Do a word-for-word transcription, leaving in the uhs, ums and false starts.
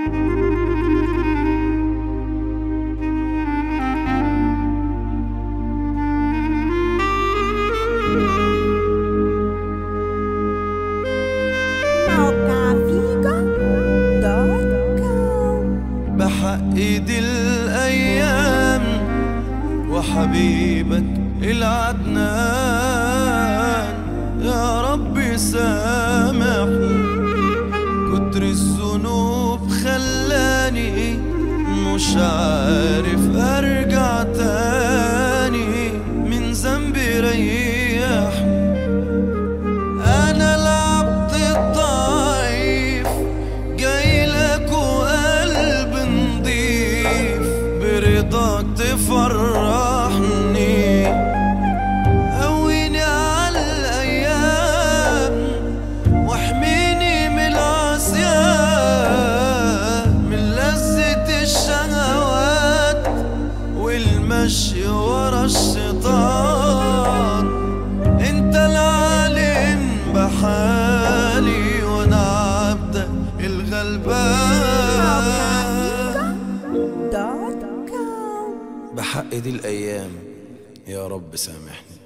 بحق ايدي الايام وحبيبك العدنان، يا رب سامحني كتر الذنوب خلاني مش عارف ارجع تاني من ذنبي ريحني. انا العبد الضعيف جايلك وقلب نضيف برضاك تفرحني، قويني على الايام واحميني من العصيان، من لذة الشهوات والمشي ورا الشيطان. انت العالم بحالي وانا عبدك الغلبان. بحق دي الايام يا رب سامحني.